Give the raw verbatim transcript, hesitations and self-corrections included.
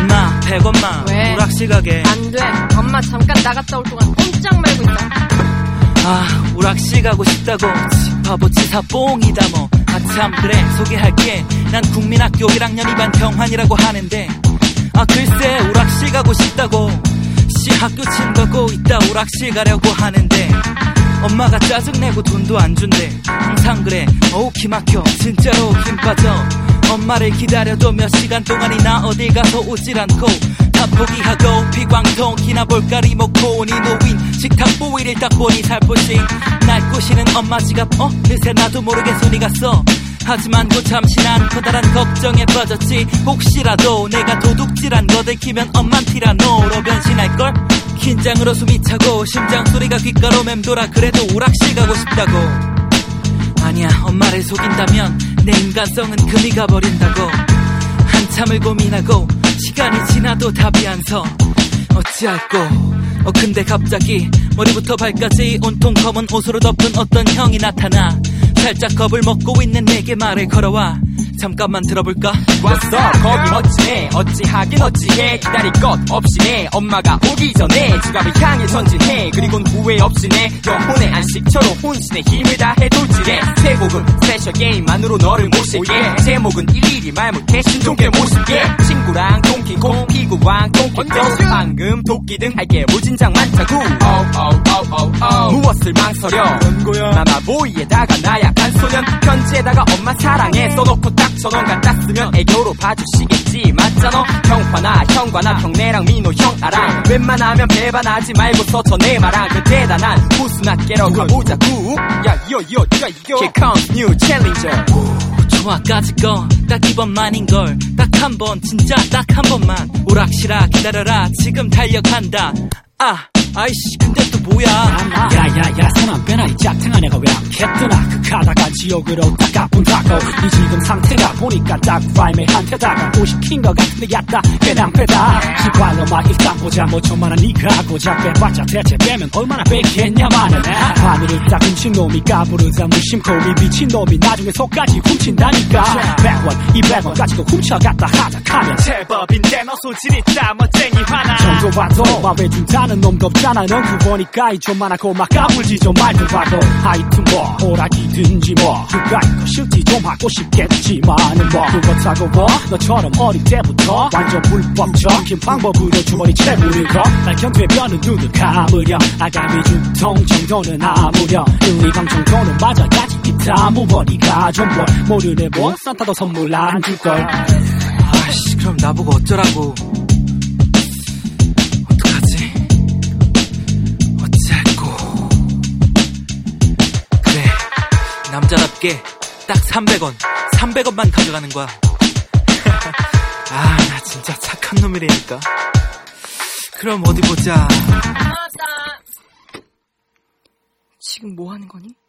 엄마 백 원만 왜? 오락실 가게. 안돼. 엄마 잠깐 나갔다 올 동안 꼼짝 말고 있어. 아 오락실 가고 싶다고. 바보 치사 뽕이다 뭐. 아참 그래 소개할게. 난 국민학교 일 학년 이 반 경환이라고 하는데, 아 글쎄 오락실 가고 싶다고. 씨 학교 친구고 있다 오락실 가려고 하는데 엄마가 짜증내고 돈도 안 준대. 항상 그래 어우 기막혀 진짜로 힘 빠져. 엄마를 기다려도 몇 시간 동안이나 어딜 가서 오질 않고 다 포기하고 비광통이나 볼까 리모콘이 놓인 식탁 보이를 딱 보니 살포시 날 꼬시는 엄마 지갑. 어? 느새 나도 모르게 손이 갔어. 하지만 그 잠시 난 커다란 걱정에 빠졌지. 혹시라도 내가 도둑질한 거 들키면 엄만 티라노로 변신할걸? 긴장으로 숨이 차고 심장 소리가 귓가로 맴돌아. 그래도 오락실 가고 싶다고. 아니야 엄마를 속인다면 내 인간성은 금이 가버린다고. 한참을 고민하고 시간이 지나도 답이 안 서. 어찌할꼬. 어 근데 갑자기 머리부터 발까지 온통 검은 옷으로 덮은 어떤 형이 나타나. 살짝 겁을 먹고 있는 내게 말을 걸어와. 잠깐만 들어볼까? 왔어 거긴 어찌해 어찌하긴 어찌해. 기다릴 것 없이 내 엄마가 오기 전에 지갑을 향해 전진해. 그리곤 후회 없이 내 영혼의 안식처로 혼신의 힘을 다해 돌진해. 최고급 스페셜 게임만으로 너를 모실게. oh, yeah. 제목은 일일이 말 못해 신종계 모실게. 친구랑 동키콩 피구왕 동키콩 방금 도끼 등 할게 무진장 많다구. oh, oh, oh, oh, oh. 무엇을 망설여 연고야 마마보이에다가 나약한 소년. 편지에다가 엄마 사랑해 써놓고 딱 전원 갖다 쓰면 애교로 봐주시겠지. 맞잖아 형화나 형과나 형네랑 민호 형 나랑 웬만하면 배반하지 말고서 전해 말랑. 그 대단한 후순학계로 가보자구. 야 요요 네가 이겨. Here comes new challenger. 좋아까지 거 딱 이번만인걸. 딱 한 번 진짜 딱 한 번만. 오락실아 기다려라 지금 달려간다. 아 아이씨 근데 또 뭐야. 야야야 사람 빼나 이 짝퉁한 애가 왜 안 캤더나. 극하다가 지옥으로 닦아본다고. 이 지금 상태가 보니까 딱 발매한테다가 또 시킨 것 같은데 얕다 배낭패다. 시발로 막 일단 보자 뭐 천만원 니가 고작 빼봤자 대체 빼면 얼마나 뺏겠냐마는. 하늘을 딱 훔친 놈이 까부르자 무심코 이 미친놈이 나중에 속까지 훔친다니까. 백 원 이백 원 가지고 훔쳐갔다 하작하면 제법인데 너 소질 있다 멋쟁이 화나. 정도 봐도 마외준다는 놈도 없잖아. 넌 그거니까 이 좀 많아고 막 까불지 좀 말도 하고. 하여튼 뭐 호락이든지 뭐 그가 이거 실지 좀 하고 싶겠지만은 뭐 그렇다고 뭐 너처럼 어릴 때부터 완전 불법적인 방법으로 주머니 채우는 거 날 견뎌변은 눈을 감으렴. 아가미 중통 정도는 아무렴. 일, 이방 정도는 맞아야지 기타 무버니가 좀 뭘 모르네 뭐 산타도 선물 안 줄걸. 아이씨 그럼 나보고 어쩌라고. 어떡하지? 어찌할꼬. 그래 남자답게 딱 삼백 원 삼백 원만 가져가는 거야. 아 나 진짜 착한 놈이라니까. 그럼 어디 보자. 지금 뭐 하는 거니?